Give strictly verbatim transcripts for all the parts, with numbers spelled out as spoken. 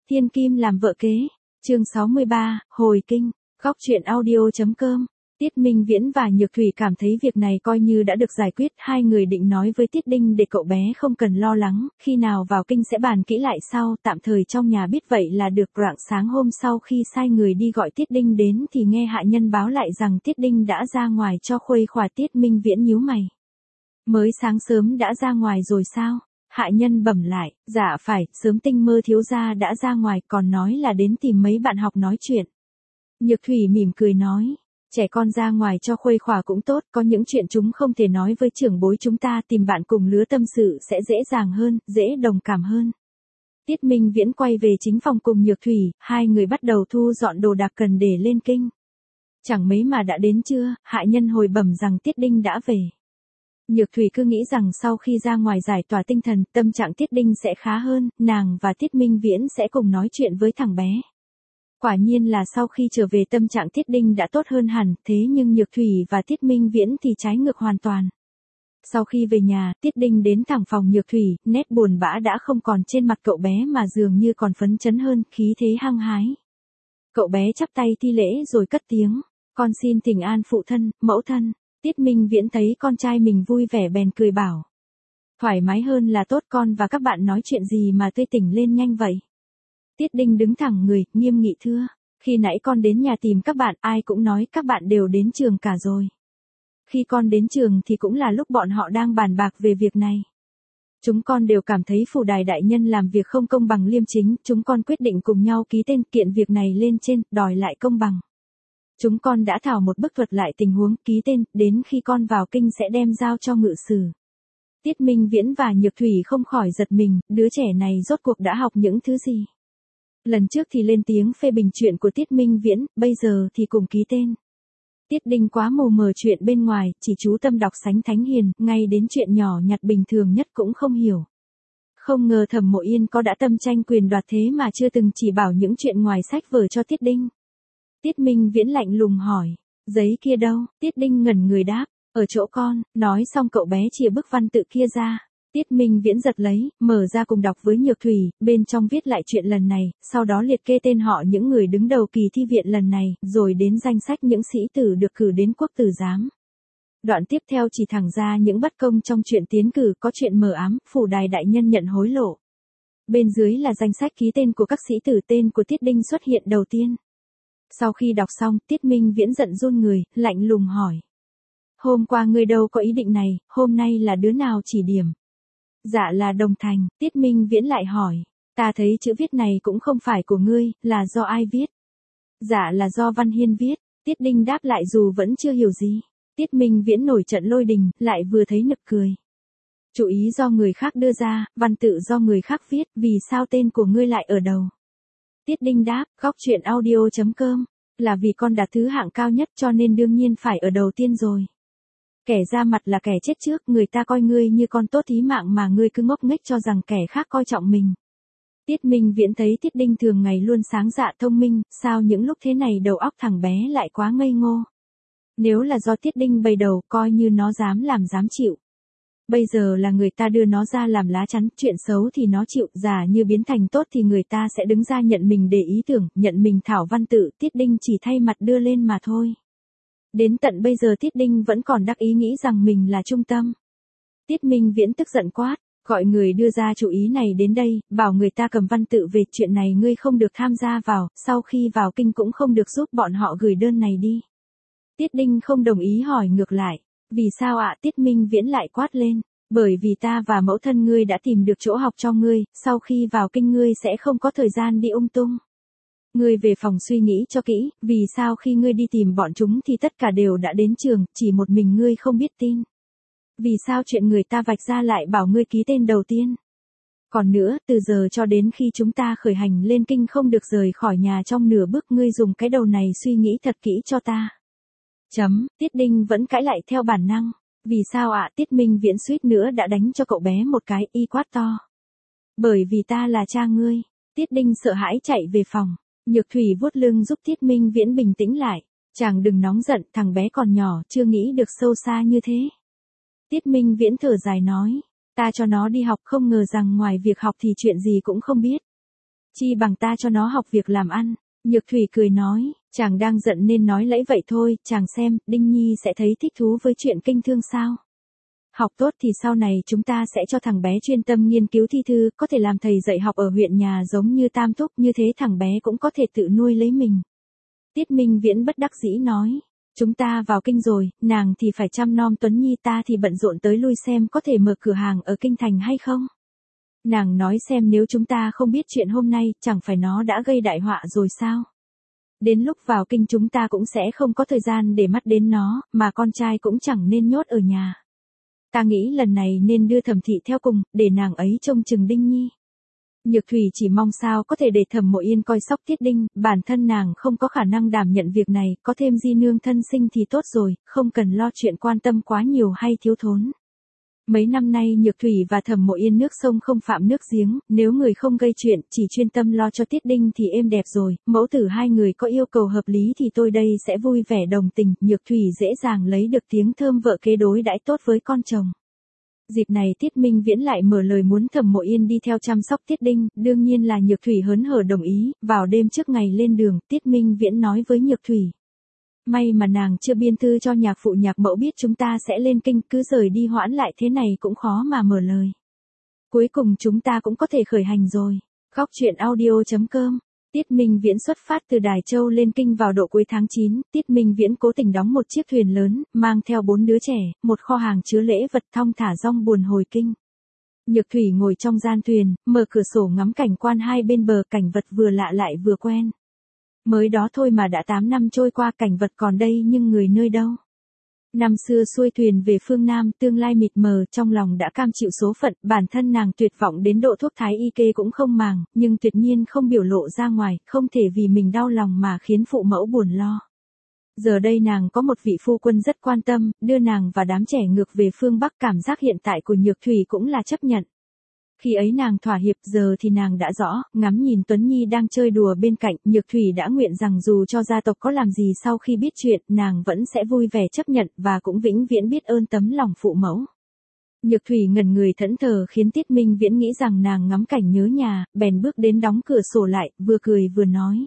Thiên kim làm vợ kế. Chương sáu mươi ba, hồi kinh. Góc truyện audio.com. Tiết Minh Viễn và Nhược Thủy cảm thấy việc này coi như đã được giải quyết, hai người định nói với Tiết Đinh để cậu bé không cần lo lắng, khi nào vào kinh sẽ bàn kỹ lại sau, tạm thời trong nhà biết vậy là được. Rạng sáng hôm sau khi sai người đi gọi Tiết Đinh đến thì nghe hạ nhân báo lại rằng Tiết Đinh đã ra ngoài cho khuây khỏa. Tiết Minh Viễn nhíu mày. Mới sáng sớm đã ra ngoài rồi sao? Hạ nhân bẩm lại, dạ phải, sớm tinh mơ thiếu gia đã ra ngoài còn nói là đến tìm mấy bạn học nói chuyện. Nhược Thủy mỉm cười nói. Trẻ con ra ngoài cho khuây khỏa cũng tốt, có những chuyện chúng không thể nói với trưởng bối chúng ta, tìm bạn cùng lứa tâm sự sẽ dễ dàng hơn, dễ đồng cảm hơn. Tiết Minh Viễn quay về chính phòng cùng Nhược Thủy, hai người bắt đầu thu dọn đồ đạc cần để lên kinh. Chẳng mấy mà đã đến trưa, hạ nhân hồi bẩm rằng Tiết Đinh đã về. Nhược Thủy cứ nghĩ rằng sau khi ra ngoài giải tỏa tinh thần, tâm trạng Tiết Đinh sẽ khá hơn, nàng và Tiết Minh Viễn sẽ cùng nói chuyện với thằng bé. Quả nhiên là sau khi trở về tâm trạng Tiết Đinh đã tốt hơn hẳn, thế nhưng Nhược Thủy và Tiết Minh Viễn thì trái ngược hoàn toàn. Sau khi về nhà, Tiết Đinh đến thẳng phòng Nhược Thủy, nét buồn bã đã không còn trên mặt cậu bé mà dường như còn phấn chấn hơn, khí thế hăng hái. Cậu bé chắp tay thi lễ rồi cất tiếng, con xin thỉnh an phụ thân, mẫu thân. Tiết Minh Viễn thấy con trai mình vui vẻ bèn cười bảo. Thoải mái hơn là tốt, con và các bạn nói chuyện gì mà tươi tỉnh lên nhanh vậy? Tiết Đinh đứng thẳng người, nghiêm nghị thưa. Khi nãy con đến nhà tìm các bạn, ai cũng nói các bạn đều đến trường cả rồi. Khi con đến trường thì cũng là lúc bọn họ đang bàn bạc về việc này. Chúng con đều cảm thấy phủ đài đại nhân làm việc không công bằng liêm chính, chúng con quyết định cùng nhau ký tên kiện việc này lên trên, đòi lại công bằng. Chúng con đã thảo một bức thuật lại tình huống, ký tên, đến khi con vào kinh sẽ đem giao cho ngự sử. Tiết Minh Viễn và Nhược Thủy không khỏi giật mình, đứa trẻ này rốt cuộc đã học những thứ gì? Lần trước thì lên tiếng phê bình chuyện của Tiết Minh Viễn, bây giờ thì cùng ký tên. Tiết Đinh quá mù mờ chuyện bên ngoài, chỉ chú tâm đọc Sánh Thánh Hiền, ngay đến chuyện nhỏ nhặt bình thường nhất cũng không hiểu. Không ngờ Thẩm Mộ Yên có đã tâm tranh quyền đoạt thế mà chưa từng chỉ bảo những chuyện ngoài sách vở cho Tiết Đinh. Tiết Minh Viễn lạnh lùng hỏi, giấy kia đâu? Tiết Đinh ngẩn người đáp, ở chỗ con. Nói xong cậu bé chìa bức văn tự kia ra. Tiết Minh Viễn giật lấy, mở ra cùng đọc với Nhược Thủy, bên trong viết lại chuyện lần này, sau đó liệt kê tên họ những người đứng đầu kỳ thi viện lần này, rồi đến danh sách những sĩ tử được cử đến quốc tử giám. Đoạn tiếp theo chỉ thẳng ra những bất công trong chuyện tiến cử, có chuyện mờ ám, phủ đài đại nhân nhận hối lộ. Bên dưới là danh sách ký tên của các sĩ tử, tên của Tiết Đinh xuất hiện đầu tiên. Sau khi đọc xong, Tiết Minh Viễn giận run người, lạnh lùng hỏi. Hôm qua ngươi đâu có ý định này, hôm nay là đứa nào chỉ điểm? Dạ là Đồng Thành. Tiết Minh Viễn lại hỏi. Ta thấy chữ viết này cũng không phải của ngươi, là do ai viết? Dạ là do Văn Hiên viết. Tiết Đinh đáp lại dù vẫn chưa hiểu gì. Tiết Minh Viễn nổi trận lôi đình, lại vừa thấy nực cười. Chủ ý do người khác đưa ra, văn tự do người khác viết, vì sao tên của ngươi lại ở đầu? Tiết Đinh đáp, góc truyện audio.com, là vì con đạt thứ hạng cao nhất cho nên đương nhiên phải ở đầu tiên rồi. Kẻ ra mặt là kẻ chết trước, người ta coi ngươi như con tốt thí mạng mà ngươi cứ ngốc nghếch cho rằng kẻ khác coi trọng mình. Tiết Minh Viễn thấy Tiết Đinh thường ngày luôn sáng dạ thông minh, sao những lúc thế này đầu óc thằng bé lại quá ngây ngô. Nếu là do Tiết Đinh bày đầu, coi như nó dám làm dám chịu. Bây giờ là người ta đưa nó ra làm lá chắn, chuyện xấu thì nó chịu, giả như biến thành tốt thì người ta sẽ đứng ra nhận mình để ý tưởng, nhận mình thảo văn tự, Tiết Đinh chỉ thay mặt đưa lên mà thôi. Đến tận bây giờ Tiết Đinh vẫn còn đắc ý nghĩ rằng mình là trung tâm. Tiết Minh Viễn tức giận quát, gọi người đưa ra chủ ý này đến đây, bảo người ta cầm văn tự về, chuyện này ngươi không được tham gia vào, sau khi vào kinh cũng không được giúp bọn họ gửi đơn này đi. Tiết Đinh không đồng ý hỏi ngược lại, vì sao ạ? Tiết Minh Viễn lại quát lên, bởi vì ta và mẫu thân ngươi đã tìm được chỗ học cho ngươi, sau khi vào kinh ngươi sẽ không có thời gian đi ung tung. Ngươi về phòng suy nghĩ cho kỹ, vì sao khi ngươi đi tìm bọn chúng thì tất cả đều đã đến trường, chỉ một mình ngươi không biết tin. Vì sao chuyện người ta vạch ra lại bảo ngươi ký tên đầu tiên? Còn nữa, từ giờ cho đến khi chúng ta khởi hành lên kinh không được rời khỏi nhà trong nửa bước, ngươi dùng cái đầu này suy nghĩ thật kỹ cho ta. Chấm, Tiết Đinh vẫn cãi lại theo bản năng. Vì sao ạ? Tiết Minh Viễn suýt nữa đã đánh cho cậu bé một cái, y quát to. Bởi vì ta là cha ngươi. Tiết Đinh sợ hãi chạy về phòng. Nhược Thủy vuốt lưng giúp Tiết Minh Viễn bình tĩnh lại. Chàng đừng nóng giận, thằng bé còn nhỏ, chưa nghĩ được sâu xa như thế. Tiết Minh Viễn thở dài nói, ta cho nó đi học không ngờ rằng ngoài việc học thì chuyện gì cũng không biết. Chi bằng ta cho nó học việc làm ăn. Nhược Thủy cười nói, chàng đang giận nên nói lẫy vậy thôi, chàng xem, Đinh Nhi sẽ thấy thích thú với chuyện kinh thương sao. Học tốt thì sau này chúng ta sẽ cho thằng bé chuyên tâm nghiên cứu thi thư, có thể làm thầy dạy học ở huyện nhà giống như Tam Thúc, như thế thằng bé cũng có thể tự nuôi lấy mình. Tiết Minh Viễn bất đắc dĩ nói, chúng ta vào kinh rồi, nàng thì phải chăm nom Tuấn Nhi, ta thì bận rộn tới lui xem có thể mở cửa hàng ở kinh thành hay không. Nàng nói xem, nếu chúng ta không biết chuyện hôm nay, chẳng phải nó đã gây đại họa rồi sao? Đến lúc vào kinh chúng ta cũng sẽ không có thời gian để mắt đến nó, mà con trai cũng chẳng nên nhốt ở nhà. Ta nghĩ lần này nên đưa Thẩm thị theo cùng, để nàng ấy trông chừng Đinh Nhi. Nhược Thủy chỉ mong sao có thể để Thẩm Mộ Yên coi sóc Tiết Đinh, bản thân nàng không có khả năng đảm nhận việc này, có thêm di nương thân sinh thì tốt rồi, không cần lo chuyện quan tâm quá nhiều hay thiếu thốn. Mấy năm nay Nhược Thủy và Thẩm Mộ Yên nước sông không phạm nước giếng, nếu người không gây chuyện, chỉ chuyên tâm lo cho Tiết Đinh thì êm đẹp rồi, mẫu tử hai người có yêu cầu hợp lý thì tôi đây sẽ vui vẻ đồng tình. Nhược Thủy dễ dàng lấy được tiếng thơm vợ kế đối đãi tốt với con chồng. Dịp này Tiết Minh Viễn lại mở lời muốn Thẩm Mộ Yên đi theo chăm sóc Tiết Đinh, đương nhiên là Nhược Thủy hớn hở đồng ý. Vào đêm trước ngày lên đường, Tiết Minh Viễn nói với Nhược Thủy, may mà nàng chưa biên thư cho nhạc phụ nhạc mẫu biết chúng ta sẽ lên kinh, cứ rời đi hoãn lại thế này cũng khó mà mở lời. Cuối cùng chúng ta cũng có thể khởi hành rồi. Góc truyện audio chấm com. Tiết Minh Viễn xuất phát từ Đài Châu lên kinh vào độ cuối tháng chín, Tiết Minh Viễn cố tình đóng một chiếc thuyền lớn, mang theo bốn đứa trẻ, một kho hàng chứa lễ vật, thong thả dong buồn hồi kinh. Nhược Thủy ngồi trong gian thuyền, mở cửa sổ ngắm cảnh quan hai bên bờ, cảnh vật vừa lạ lại vừa quen. Mới đó thôi mà đã tám năm trôi qua, cảnh vật còn đây nhưng người nơi đâu. Năm xưa xuôi thuyền về phương Nam, tương lai mịt mờ, trong lòng đã cam chịu số phận, bản thân nàng tuyệt vọng đến độ thuốc thái y kê cũng không màng, nhưng tuyệt nhiên không biểu lộ ra ngoài, không thể vì mình đau lòng mà khiến phụ mẫu buồn lo. Giờ đây nàng có một vị phu quân rất quan tâm, đưa nàng và đám trẻ ngược về phương Bắc, cảm giác hiện tại của Nhược Thủy cũng là chấp nhận. Khi ấy nàng thỏa hiệp, giờ thì nàng đã rõ, ngắm nhìn Tuấn Nhi đang chơi đùa bên cạnh, Nhược Thủy đã nguyện rằng dù cho gia tộc có làm gì sau khi biết chuyện, nàng vẫn sẽ vui vẻ chấp nhận, và cũng vĩnh viễn biết ơn tấm lòng phụ mẫu. Nhược Thủy ngẩn người thẫn thờ khiến Tiết Minh Viễn nghĩ rằng nàng ngắm cảnh nhớ nhà, bèn bước đến đóng cửa sổ lại, vừa cười vừa nói.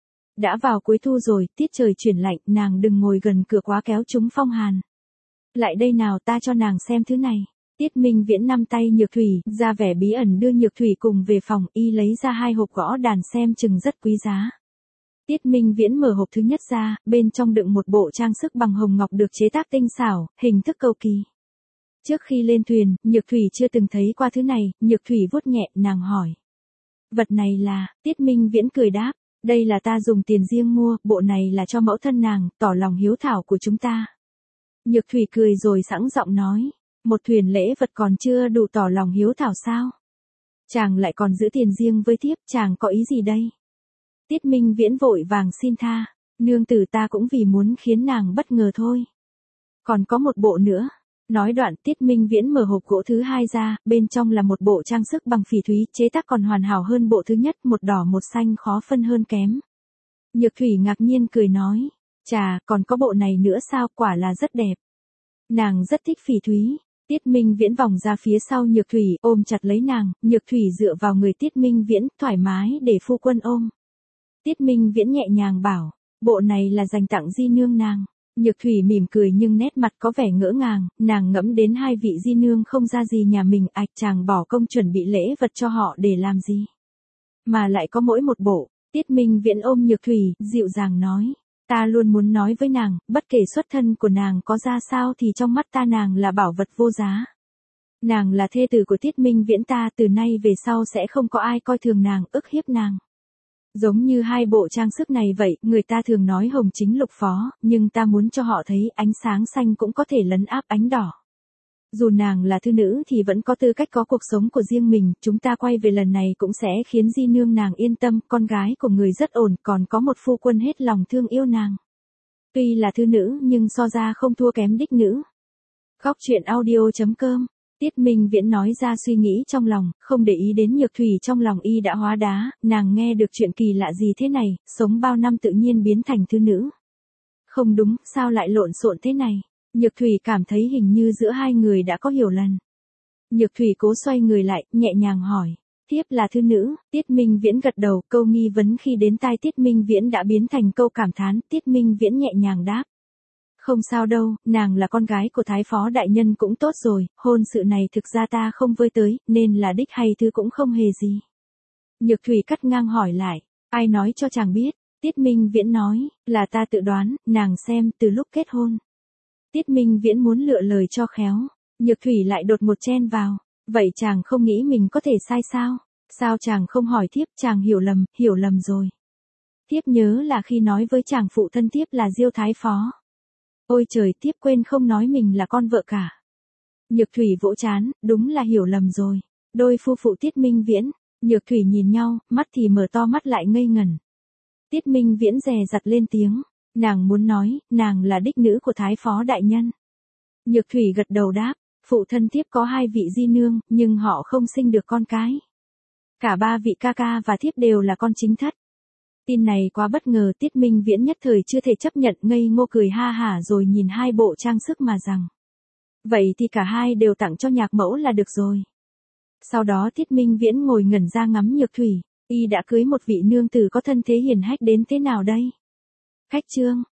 Đã vào cuối thu rồi, tiết trời chuyển lạnh, nàng đừng ngồi gần cửa quá kéo chúng phong hàn. Lại đây nào, ta cho nàng xem thứ này. Tiết Minh Viễn nắm tay Nhược Thủy, ra vẻ bí ẩn đưa Nhược Thủy cùng về phòng, y lấy ra hai hộp gõ đàn xem chừng rất quý giá. Tiết Minh Viễn mở hộp thứ nhất ra, bên trong đựng một bộ trang sức bằng hồng ngọc được chế tác tinh xảo, hình thức cầu kỳ. Trước khi lên thuyền, Nhược Thủy chưa từng thấy qua thứ này, Nhược Thủy vuốt nhẹ, nàng hỏi. Vật này là, Tiết Minh Viễn cười đáp, đây là ta dùng tiền riêng mua, bộ này là cho mẫu thân nàng, tỏ lòng hiếu thảo của chúng ta. Nhược Thủy cười rồi sẵn giọng nói. Một thuyền lễ vật còn chưa đủ tỏ lòng hiếu thảo sao? Chàng lại còn giữ tiền riêng với thiếp, chàng có ý gì đây? Tiết Minh Viễn vội vàng xin tha, nương tử ta cũng vì muốn khiến nàng bất ngờ thôi. Còn có một bộ nữa. Nói đoạn Tiết Minh Viễn mở hộp gỗ thứ hai ra, bên trong là một bộ trang sức bằng phỉ thúy, chế tác còn hoàn hảo hơn bộ thứ nhất, một đỏ một xanh khó phân hơn kém. Nhược Thủy ngạc nhiên cười nói, chà, còn có bộ này nữa sao, quả là rất đẹp. Nàng rất thích phỉ thúy. Tiết Minh Viễn vòng ra phía sau Nhược Thủy, ôm chặt lấy nàng, Nhược Thủy dựa vào người Tiết Minh Viễn, thoải mái để phu quân ôm. Tiết Minh Viễn nhẹ nhàng bảo, bộ này là dành tặng di nương nàng. Nhược Thủy mỉm cười nhưng nét mặt có vẻ ngỡ ngàng, nàng ngẫm đến hai vị di nương không ra gì nhà mình, ạch chàng bỏ công chuẩn bị lễ vật cho họ để làm gì. Mà lại có mỗi một bộ. Tiết Minh Viễn ôm Nhược Thủy, dịu dàng nói. Ta luôn muốn nói với nàng, bất kể xuất thân của nàng có ra sao thì trong mắt ta nàng là bảo vật vô giá. Nàng là thê tử của Tiết Minh Viễn ta, từ nay về sau sẽ không có ai coi thường nàng, ức hiếp nàng. Giống như hai bộ trang sức này vậy, người ta thường nói hồng chính lục phó, nhưng ta muốn cho họ thấy ánh sáng xanh cũng có thể lấn áp ánh đỏ. Dù nàng là thư nữ thì vẫn có tư cách có cuộc sống của riêng mình, chúng ta quay về lần này cũng sẽ khiến di nương nàng yên tâm, con gái của người rất ổn, còn có một phu quân hết lòng thương yêu nàng. Tuy là thư nữ nhưng so ra không thua kém đích nữ. Góc truyện audio chấm com. Tiết Minh Viễn nói ra suy nghĩ trong lòng, không để ý đến Nhược Thủy trong lòng y đã hóa đá, nàng nghe được chuyện kỳ lạ gì thế này, sống bao năm tự nhiên biến thành thư nữ. Không đúng, sao lại lộn xộn thế này? Nhược Thủy cảm thấy hình như giữa hai người đã có hiểu lầm. Nhược Thủy cố xoay người lại, nhẹ nhàng hỏi. Thiếp là thư nữ, Tiết Minh Viễn gật đầu, câu nghi vấn khi đến tai Tiết Minh Viễn đã biến thành câu cảm thán, Tiết Minh Viễn nhẹ nhàng đáp. Không sao đâu, nàng là con gái của Thái Phó Đại Nhân cũng tốt rồi, hôn sự này thực ra ta không vơi tới, nên là đích hay thư cũng không hề gì. Nhược Thủy cắt ngang hỏi lại, ai nói cho chàng biết, Tiết Minh Viễn nói, là ta tự đoán, nàng xem, từ lúc kết hôn. Tiết Minh Viễn muốn lựa lời cho khéo, Nhược Thủy lại đột một chen vào, vậy chàng không nghĩ mình có thể sai sao, sao chàng không hỏi thiếp, chàng hiểu lầm, hiểu lầm rồi. Thiếp nhớ là khi nói với chàng phụ thân thiếp là Diêu Thái Phó. Ôi trời, thiếp quên không nói mình là con vợ cả. Nhược Thủy vỗ trán, đúng là hiểu lầm rồi. Đôi phu phụ Tiết Minh Viễn, Nhược Thủy nhìn nhau, mắt thì mở to mắt lại ngây ngẩn. Tiết Minh Viễn dè dặt lên tiếng, nàng muốn nói, nàng là đích nữ của Thái Phó Đại Nhân. Nhược Thủy gật đầu đáp, phụ thân thiếp có hai vị di nương, nhưng họ không sinh được con cái. Cả ba vị ca ca và thiếp đều là con chính thất. Tin này quá bất ngờ, Tiết Minh Viễn nhất thời chưa thể chấp nhận, ngây ngô cười ha hả rồi nhìn hai bộ trang sức mà rằng. Vậy thì cả hai đều tặng cho nhạc mẫu là được rồi. Sau đó Tiết Minh Viễn ngồi ngẩn ra ngắm Nhược Thủy, y đã cưới một vị nương tử có thân thế hiền hách đến thế nào đây? Khách chương.